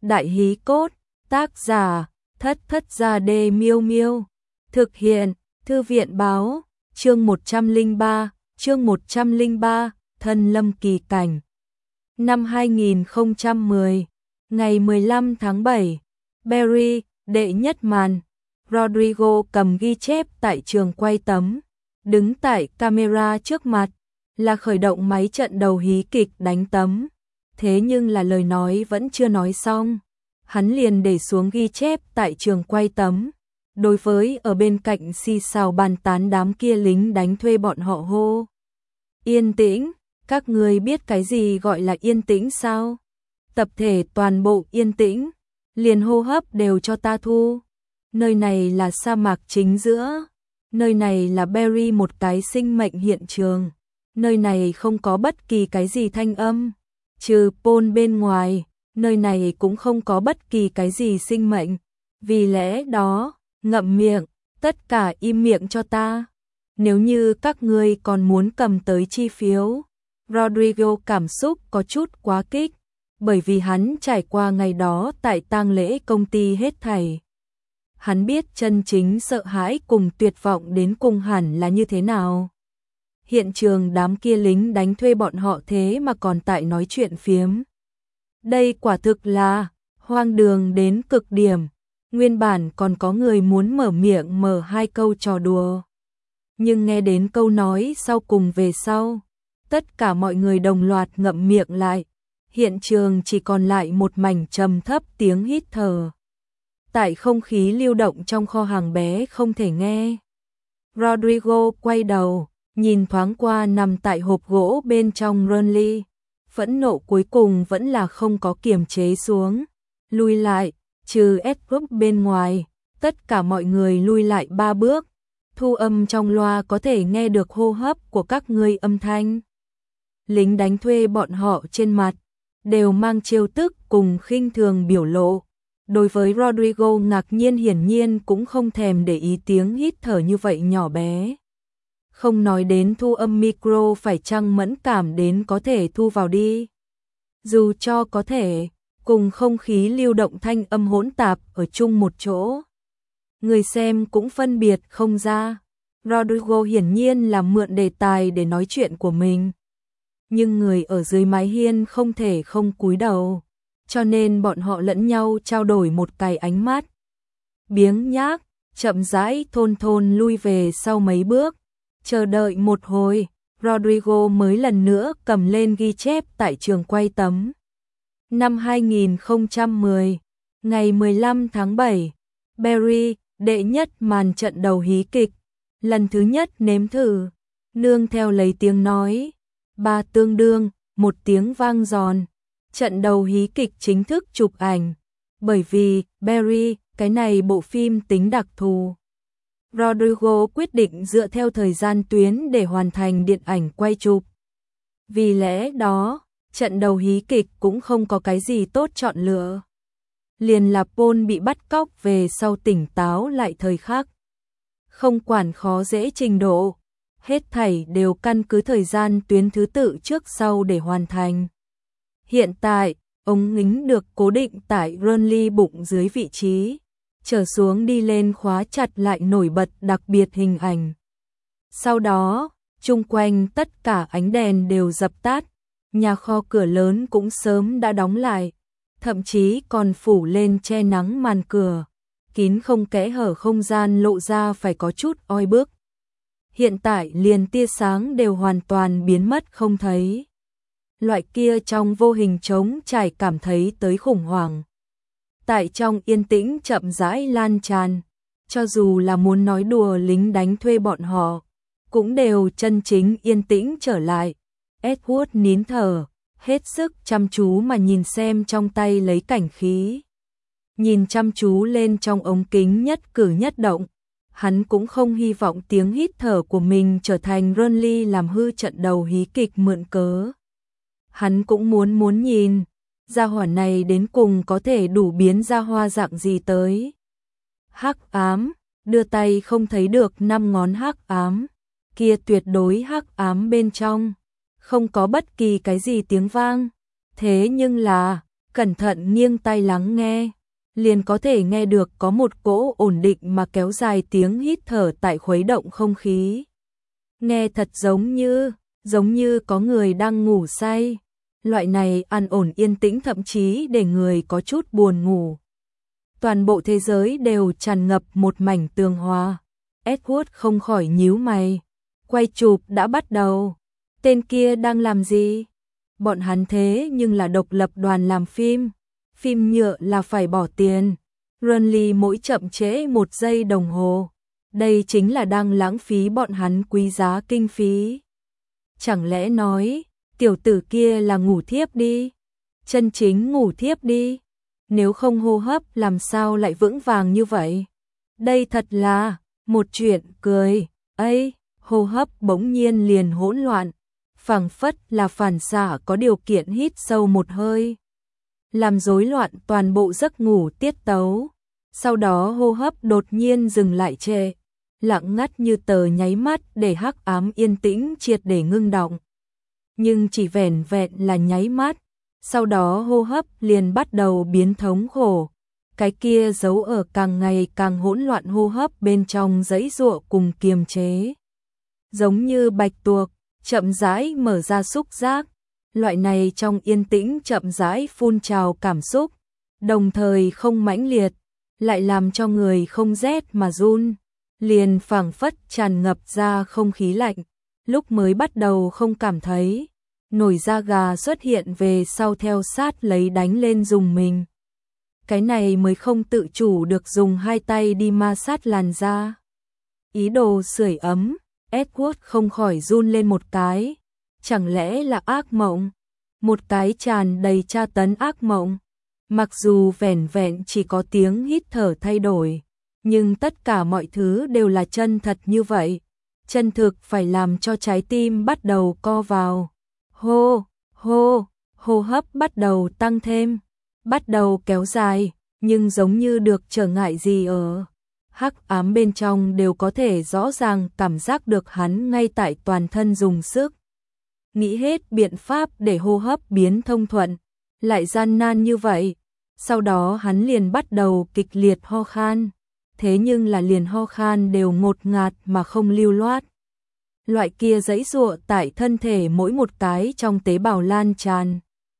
Đại hí cốt, tác giả, Thất Thất Gia Đê Miêu Miêu. Thực hiện, Thư viện báo, chương 103, Thân Lâm Kỳ Cảnh. Năm 2010, ngày 15 tháng 7, Barry, đệ nhất màn. Rodrigo cầm ghi chép tại trường quay tấm, đứng tại camera trước mặt, là khởi động máy trận đầu hí kịch đánh tấm. Thế nhưng là lời nói vẫn chưa nói xong, hắn liền để xuống ghi chép tại trường quay tấm. Đối với ở bên cạnh xì xào bàn tán đám kia lính đánh thuê bọn họ hô: "Yên tĩnh, các người biết cái gì gọi là yên tĩnh sao? Tập thể toàn bộ yên tĩnh, liền hô hấp đều cho ta thu. Nơi này là sa mạc chính giữa, nơi này là Barry một cái sinh mệnh hiện trường, nơi này không có bất kỳ cái gì thanh âm, trừ Paul bên ngoài, nơi này cũng không có bất kỳ cái gì sinh mệnh. Vì lẽ đó, ngậm miệng, tất cả im miệng cho ta. Nếu như các ngươi còn muốn cầm tới chi phiếu." Rodrigo cảm xúc có chút quá kích, bởi vì hắn trải qua ngày đó tại tang lễ công ty hết thảy. Hắn biết chân chính sợ hãi cùng tuyệt vọng đến cùng hẳn là như thế nào. Hiện trường đám kia lính đánh thuê bọn họ thế mà còn tại nói chuyện phiếm. Đây quả thực là hoang đường đến cực điểm. Nguyên bản còn có người muốn mở miệng mở hai câu trò đùa, nhưng nghe đến câu nói sau cùng về sau, tất cả mọi người đồng loạt ngậm miệng lại. Hiện trường chỉ còn lại một mảnh trầm thấp tiếng hít thở. Tại không khí lưu động trong kho hàng bé không thể nghe. Rodrigo quay đầu, nhìn thoáng qua nằm tại hộp gỗ bên trong Ronly. Phẫn nộ cuối cùng vẫn là không có kiềm chế xuống. Lui lại, trừ Edward bên ngoài, tất cả mọi người lui lại 3 bước. Thu âm trong loa có thể nghe được hô hấp của các ngươi âm thanh. Lính đánh thuê bọn họ trên mặt đều mang trêu tức cùng khinh thường biểu lộ. Đối với Rodrigo ngạc nhiên hiển nhiên cũng không thèm để ý tiếng hít thở như vậy nhỏ bé. Không nói đến thu âm micro phải chăng mẫn cảm đến có thể thu vào đi. Dù cho có thể, cùng không khí lưu động thanh âm hỗn tạp ở chung một chỗ, người xem cũng phân biệt không ra. Rodrigo hiển nhiên là mượn đề tài để nói chuyện của mình. Nhưng người ở dưới mái hiên không thể không cúi đầu, cho nên bọn họ lẫn nhau trao đổi một cái ánh mắt. Biếng nhác, chậm rãi thôn thôn lui về sau mấy bước, chờ đợi một hồi, Rodrigo mới lần nữa cầm lên ghi chép tại trường quay tấm. Năm 2010, ngày 15 tháng 7, Barry, đệ nhất màn trận đầu hí kịch, lần thứ nhất nếm thử, nương theo lấy tiếng nói, 3 tương đương, một tiếng vang giòn. Trận đầu hí kịch chính thức chụp ảnh, bởi vì Barry, cái này bộ phim tính đặc thù. Rodrigo quyết định dựa theo thời gian tuyến để hoàn thành điện ảnh quay chụp. Vì lẽ đó, trận đầu hí kịch cũng không có cái gì tốt chọn lựa. Liền là Paul bị bắt cóc về sau tỉnh táo lại thời khắc. Không quản khó dễ trình độ, hết thảy đều căn cứ thời gian tuyến thứ tự trước sau để hoàn thành. Hiện tại, ống ngính được cố định tại Ronly bụng dưới vị trí, trở xuống đi lên khóa chặt lại nổi bật đặc biệt hình ảnh. Sau đó, chung quanh tất cả ánh đèn đều dập tắt, nhà kho cửa lớn cũng sớm đã đóng lại, thậm chí còn phủ lên che nắng màn cửa, kín không kẽ hở không gian lộ ra phải có chút oi bức. Hiện tại liền tia sáng đều hoàn toàn biến mất không thấy. Loại kia trong vô hình trống trải cảm thấy tới khủng hoảng. Tại trong yên tĩnh chậm rãi lan tràn, cho dù là muốn nói đùa lính đánh thuê bọn họ, cũng đều chân chính yên tĩnh trở lại. Edward nín thở, hết sức chăm chú mà nhìn xem trong tay lấy cảnh khí. Nhìn chăm chú lên trong ống kính nhất cử nhất động, hắn cũng không hy vọng tiếng hít thở của mình trở thành Ronly làm hư trận đầu hí kịch mượn cớ. Hắn cũng muốn nhìn, gia hỏa này đến cùng có thể đủ biến ra hoa dạng gì tới. Hắc ám, đưa tay không thấy được 5 ngón hắc ám, kia tuyệt đối hắc ám bên trong, không có bất kỳ cái gì tiếng vang. Thế nhưng là, cẩn thận nghiêng tai lắng nghe, liền có thể nghe được có một cỗ ổn định mà kéo dài tiếng hít thở tại khuấy động không khí. Nghe thật giống như có người đang ngủ say. Loại này an ổn yên tĩnh thậm chí để người có chút buồn ngủ. Toàn bộ thế giới đều tràn ngập một mảnh tường hòa. Edward không khỏi nhíu mày. Quay chụp đã bắt đầu. Tên kia đang làm gì? Bọn hắn thế nhưng là độc lập đoàn làm phim. Phim nhựa là phải bỏ tiền. Runly mỗi chậm trễ 1 giây đồng hồ. Đây chính là đang lãng phí bọn hắn quý giá kinh phí. Chẳng lẽ nói, tiểu tử kia là ngủ thiếp đi? Chân chính ngủ thiếp đi? Nếu không hô hấp làm sao lại vững vàng như vậy? Đây thật là một chuyện cười. Ây, hô hấp bỗng nhiên liền hỗn loạn. Phảng phất là phản xạ có điều kiện hít sâu một hơi, làm rối loạn toàn bộ giấc ngủ tiết tấu. Sau đó hô hấp đột nhiên dừng lại trệ, lặng ngắt như tờ nháy mắt để hắc ám yên tĩnh triệt để ngưng đọng. Nhưng chỉ vẻn vẹn là nháy mắt, sau đó hô hấp liền bắt đầu biến thống khổ. Cái kia giấu ở càng ngày càng hỗn loạn hô hấp bên trong giãy giụa cùng kiềm chế. Giống như bạch tuộc, chậm rãi mở ra xúc giác. Loại này trong yên tĩnh chậm rãi phun trào cảm xúc, đồng thời không mãnh liệt, lại làm cho người không rét mà run, liền phảng phất tràn ngập ra không khí lạnh. Lúc mới bắt đầu không cảm thấy, nổi da gà xuất hiện về sau theo sát lấy đánh lên dùng mình. Cái này mới không tự chủ được dùng 2 tay đi ma sát làn da. Ý đồ sưởi ấm, Edward không khỏi run lên một cái. Chẳng lẽ là ác mộng? Một cái tràn đầy tra tấn ác mộng. Mặc dù vẻn vẹn chỉ có tiếng hít thở thay đổi, nhưng tất cả mọi thứ đều là chân thật như vậy. Chân thực phải làm cho trái tim bắt đầu co vào. Hô, hô, hô hấp bắt đầu tăng thêm, bắt đầu kéo dài, nhưng giống như được trở ngại gì ở hắc ám bên trong đều có thể rõ ràng cảm giác được hắn ngay tại toàn thân dùng sức. Nghĩ hết biện pháp để hô hấp biến thông thuận, lại gian nan như vậy. Sau đó hắn liền bắt đầu kịch liệt ho khan, thế nhưng là liền ho khan đều ngột ngạt mà không lưu loát. Loại kia giãy giụa tại thân thể mỗi một cái trong tế bào lan tràn,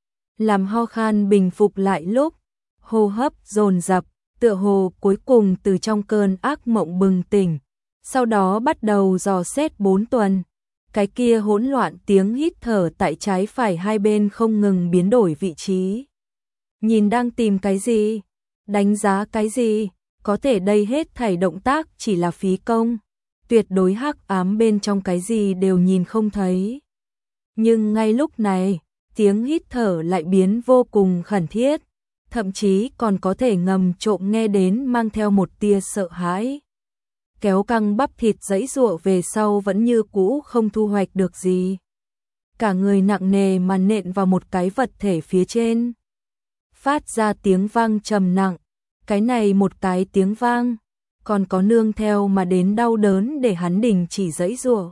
làm ho khan bình phục lại lúc hô hấp dồn dập, tựa hồ cuối cùng từ trong cơn ác mộng bừng tỉnh, sau đó bắt đầu dò xét 4 tuần. Cái kia hỗn loạn tiếng hít thở tại trái phải hai bên không ngừng biến đổi vị trí. Nhìn đang tìm cái gì? Đánh giá cái gì? Có thể đây hết thảy động tác chỉ là phí công. Tuyệt đối hắc ám bên trong cái gì đều nhìn không thấy. Nhưng ngay lúc này, tiếng hít thở lại biến vô cùng khẩn thiết. Thậm chí còn có thể ngầm trộm nghe đến mang theo một tia sợ hãi. Kéo căng bắp thịt giãy giụa về sau vẫn như cũ không thu hoạch được gì. Cả người nặng nề mà nện vào một cái vật thể phía trên. Phát ra tiếng vang trầm nặng. Cái này một cái tiếng vang, còn có nương theo mà đến đau đớn để hắn đình chỉ giãy giụa.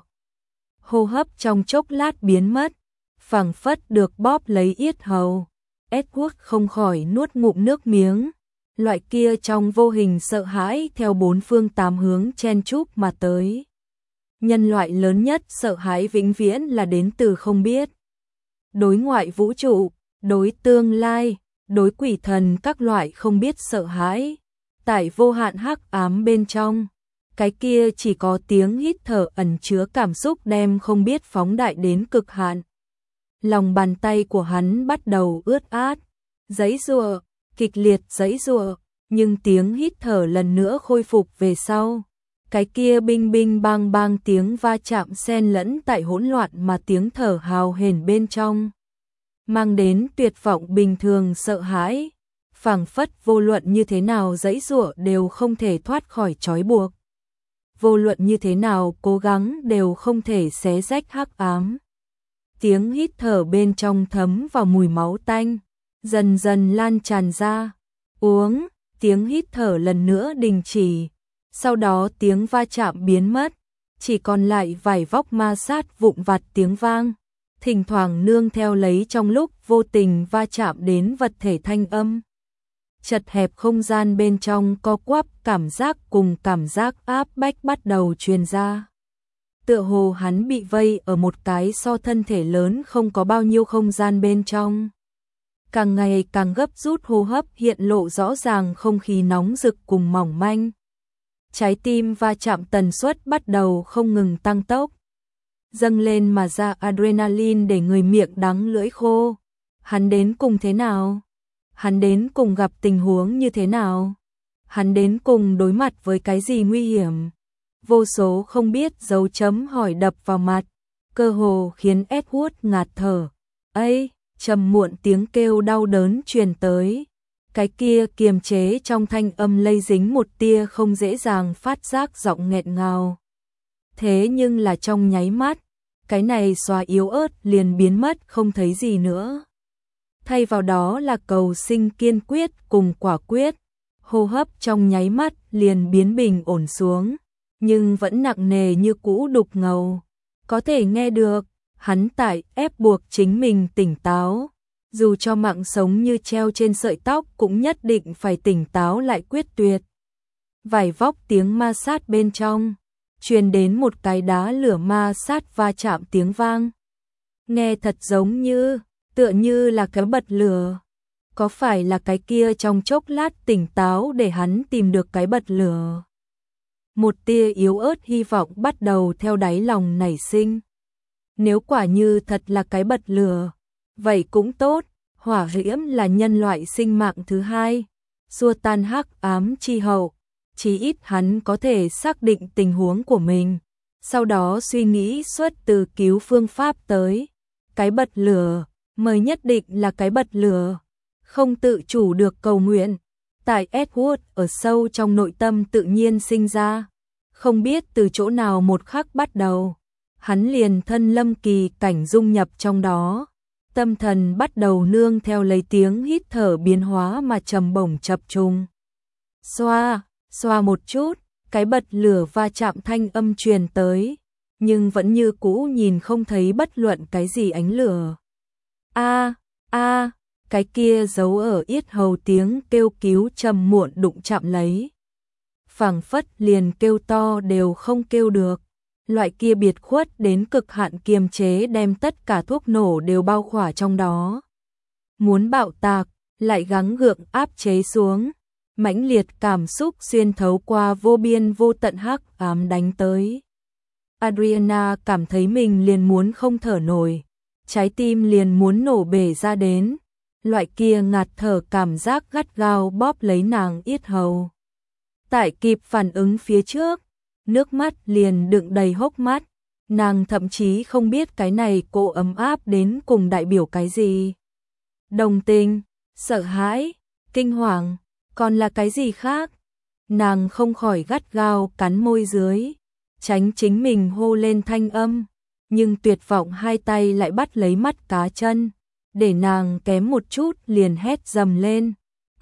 Hô hấp trong chốc lát biến mất, phảng phất được bóp lấy yết hầu. Edward không khỏi nuốt ngụm nước miếng. Loại kia trong vô hình sợ hãi theo 4 phương 8 hướng chen chúc mà tới. Nhân loại lớn nhất sợ hãi vĩnh viễn là đến từ không biết. Đối ngoại vũ trụ, đối tương lai, đối quỷ thần các loại không biết sợ hãi. Tại vô hạn hắc ám bên trong, cái kia chỉ có tiếng hít thở ẩn chứa cảm xúc đem không biết phóng đại đến cực hạn. Lòng bàn tay của hắn bắt đầu ướt át, giãy giụa, kịch liệt giãy giụa, nhưng tiếng hít thở lần nữa khôi phục về sau. Cái kia binh binh bang bang tiếng va chạm xen lẫn tại hỗn loạn mà tiếng thở hào hển bên trong, mang đến tuyệt vọng bình thường sợ hãi, phảng phất vô luận như thế nào giãy giụa đều không thể thoát khỏi trói buộc. Vô luận như thế nào cố gắng đều không thể xé rách hắc ám. Tiếng hít thở bên trong thấm vào mùi máu tanh, dần dần lan tràn ra. Uống, tiếng hít thở lần nữa đình chỉ. Sau đó tiếng va chạm biến mất, chỉ còn lại vài vóc ma sát vụn vặt tiếng vang. thỉnh thoảng nương theo lấy trong lúc vô tình va chạm đến vật thể thanh âm. Chật hẹp không gian bên trong co quắp, cảm giác cùng cảm giác áp bách bắt đầu truyền ra. Tựa hồ hắn bị vây ở một cái so thân thể lớn không có bao nhiêu không gian bên trong. Càng ngày càng gấp rút, hô hấp hiện lộ rõ ràng không khí nóng rực cùng mỏng manh. Trái tim va chạm tần suất bắt đầu không ngừng tăng tốc. Dâng lên mà ra adrenaline để người miệng đắng lưỡi khô. Hắn đến cùng thế nào? Hắn đến cùng gặp tình huống như thế nào? Hắn đến cùng đối mặt với cái gì nguy hiểm? Vô số không biết dấu chấm hỏi đập vào mặt, cơ hồ khiến Edward ngạt thở. Ấy, trầm muộn tiếng kêu đau đớn truyền tới. Cái kia kiềm chế trong thanh âm lây dính một tia không dễ dàng phát giác giọng nghẹn ngào. Thế nhưng là trong nháy mắt, cái này xóa yếu ớt liền biến mất không thấy gì nữa. Thay vào đó là cầu sinh kiên quyết cùng quả quyết. Hô hấp trong nháy mắt liền biến bình ổn xuống, nhưng vẫn nặng nề như cũ đục ngầu. Có thể nghe được, hắn tại ép buộc chính mình tỉnh táo. Dù cho mạng sống như treo trên sợi tóc cũng nhất định phải tỉnh táo lại quyết tuyệt. Vài vóc tiếng ma sát bên trong, truyền đến một cái đá lửa ma sát va chạm tiếng vang. Nghe thật giống như, tựa như là cái bật lửa. Có phải là cái kia trong chốc lát tỉnh táo để hắn tìm được cái bật lửa? Một tia yếu ớt hy vọng bắt đầu theo đáy lòng nảy sinh. Nếu quả như thật là cái bật lửa, vậy cũng tốt, hỏa diễm là nhân loại sinh mạng thứ hai, xua tan hắc ám chi hậu, chí ít hắn có thể xác định tình huống của mình, sau đó suy nghĩ xuất từ cứu phương pháp tới. Cái bật lửa, mới nhất định là cái bật lửa, không tự chủ được cầu nguyện, tại Edward ở sâu trong nội tâm tự nhiên sinh ra, không biết từ chỗ nào một khắc bắt đầu, hắn liền thân lâm kỳ cảnh dung nhập trong đó. Tâm thần bắt đầu nương theo lấy tiếng hít thở biến hóa mà trầm bổng chập trùng. Xoa, xoa một chút, cái bật lửa va chạm thanh âm truyền tới, nhưng vẫn như cũ nhìn không thấy bất luận cái gì ánh lửa. Cái kia giấu ở yết hầu tiếng kêu cứu trầm muộn đụng chạm lấy. Phảng phất liền kêu to đều không kêu được. Loại kia biệt khuất đến cực hạn kiềm chế đem tất cả thuốc nổ đều bao khỏa trong đó. Muốn bạo tạc, lại gắng gượng áp chế xuống. Mãnh liệt cảm xúc xuyên thấu qua vô biên vô tận hắc ám đánh tới. Adriana cảm thấy mình liền muốn không thở nổi. Trái tim liền muốn nổ bể ra đến. Loại kia ngạt thở cảm giác gắt gao bóp lấy nàng yết hầu. Tại kịp phản ứng phía trước, nước mắt liền đựng đầy hốc mắt, nàng thậm chí không biết cái này cô ấm áp đến cùng đại biểu cái gì. Đồng tình, sợ hãi, kinh hoàng, còn là cái gì khác? Nàng không khỏi gắt gao cắn môi dưới, tránh chính mình hô lên thanh âm, nhưng tuyệt vọng hai tay lại bắt lấy mắt cá chân, để nàng kém một chút liền hét dầm lên.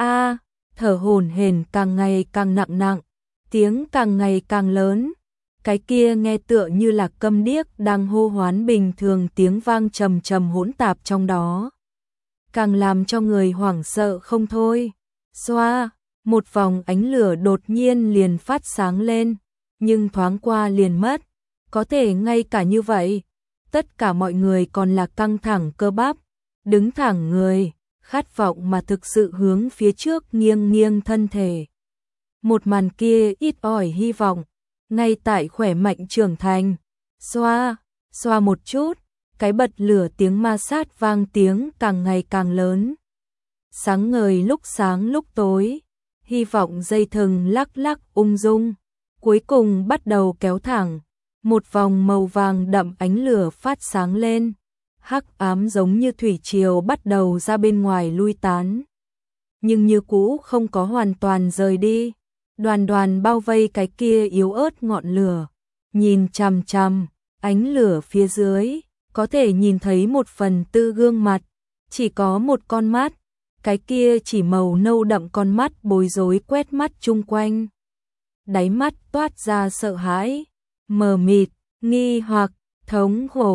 Thở hổn hển càng ngày càng nặng, tiếng càng ngày càng lớn. Cái kia nghe tựa như là câm điếc đang hô hoán bình thường, tiếng vang trầm trầm hỗn tạp trong đó, càng làm cho người hoảng sợ không thôi. Xoa, một vòng ánh lửa đột nhiên liền phát sáng lên, nhưng thoáng qua liền mất. Có thể ngay cả như vậy, tất cả mọi người còn là căng thẳng cơ bắp, đứng thẳng người, khát vọng mà thực sự hướng phía trước nghiêng nghiêng thân thể. Một màn kia ít ỏi hy vọng, ngay tại khỏe mạnh trưởng thành. Xoa, xoa một chút, cái bật lửa tiếng ma sát vang tiếng càng ngày càng lớn. Sáng ngời lúc sáng lúc tối, hy vọng dây thừng lắc lắc ung dung, cuối cùng bắt đầu kéo thẳng. Một vòng màu vàng đậm ánh lửa phát sáng lên, hắc ám giống như thủy triều bắt đầu ra bên ngoài lui tán. Nhưng như cũ không có hoàn toàn rời đi, đoàn đoàn bao vây cái kia yếu ớt ngọn lửa, nhìn chằm chằm, ánh lửa phía dưới, có thể nhìn thấy một phần tư gương mặt, chỉ có một con mắt, cái kia chỉ màu nâu đậm con mắt bối rối quét mắt chung quanh. Đáy mắt toát ra sợ hãi, mờ mịt, nghi hoặc, thống khổ,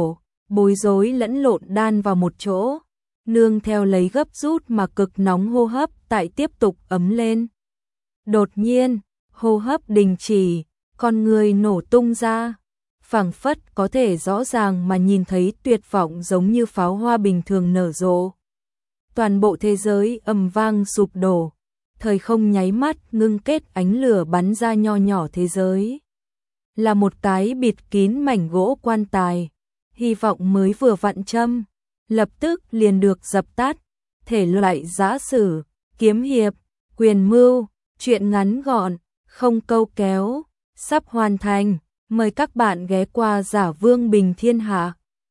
bối rối lẫn lộn đan vào một chỗ, nương theo lấy gấp rút mà cực nóng hô hấp tại tiếp tục ấm lên. Đột nhiên, hô hấp đình chỉ, con người nổ tung ra, phảng phất có thể rõ ràng mà nhìn thấy tuyệt vọng giống như pháo hoa bình thường nở rộ. Toàn bộ thế giới ầm vang sụp đổ, thời không nháy mắt ngưng kết, ánh lửa bắn ra, nho nhỏ thế giới là một cái bịt kín mảnh gỗ quan tài, hy vọng mới vừa vặn châm, lập tức liền được dập tắt. Thể loại giã sử, kiếm hiệp, quyền mưu, truyện ngắn gọn, không câu kéo, sắp hoàn thành, mời các bạn ghé qua Giả Vương Bình Thiên Hạ.